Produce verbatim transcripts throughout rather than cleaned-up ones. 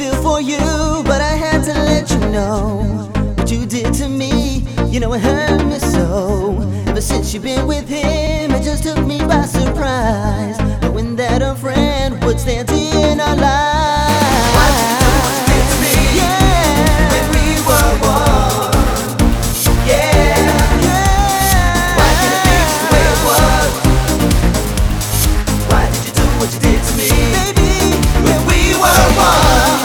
feel for you, but I had to let you know what you did to me. You know it hurt me so. Ever since you've been with him, it just took me by surprise, knowing that a friend would stand in our lives. Why'd you do what you did to me? Yeah, when we were one. Yeah, yeah. why can't it be just the way it was? Why did you do what you did to me? Baby, when we were one.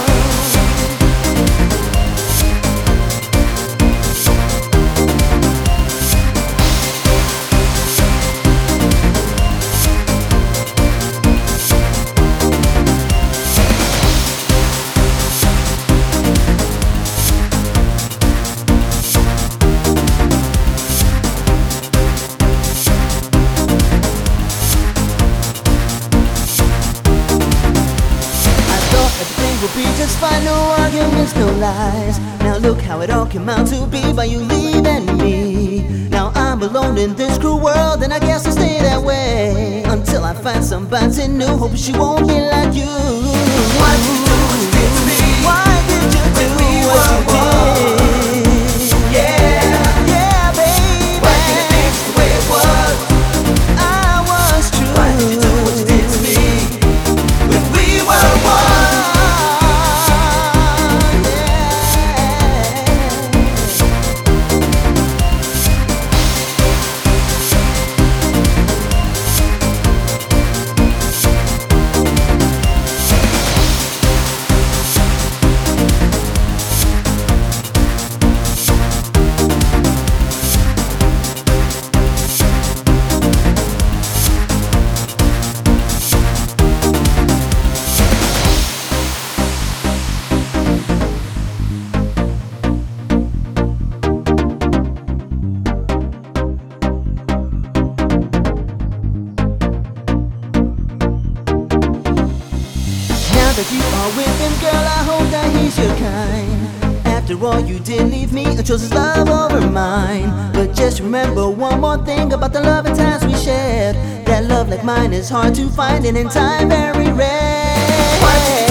Will be just fine, no arguments, no lies. Now look how it all came out to be by you leaving me. Now I'm alone in this cruel world, and I guess I'll stay that way until I find somebody new. Hope she won't be like you. Why did you do what you did to me? Why did you do when we what were you did? one? Yeah, Yeah, baby. why can't it be just the way it was? I was true. Why did you do what you did to me? When we were one. Now that you are with him, girl, I hope that he's your kind. After all, you did leave me and chose his love over mine. But just remember one more thing about the love and times we shared. That love like mine is hard to find and in time very rare.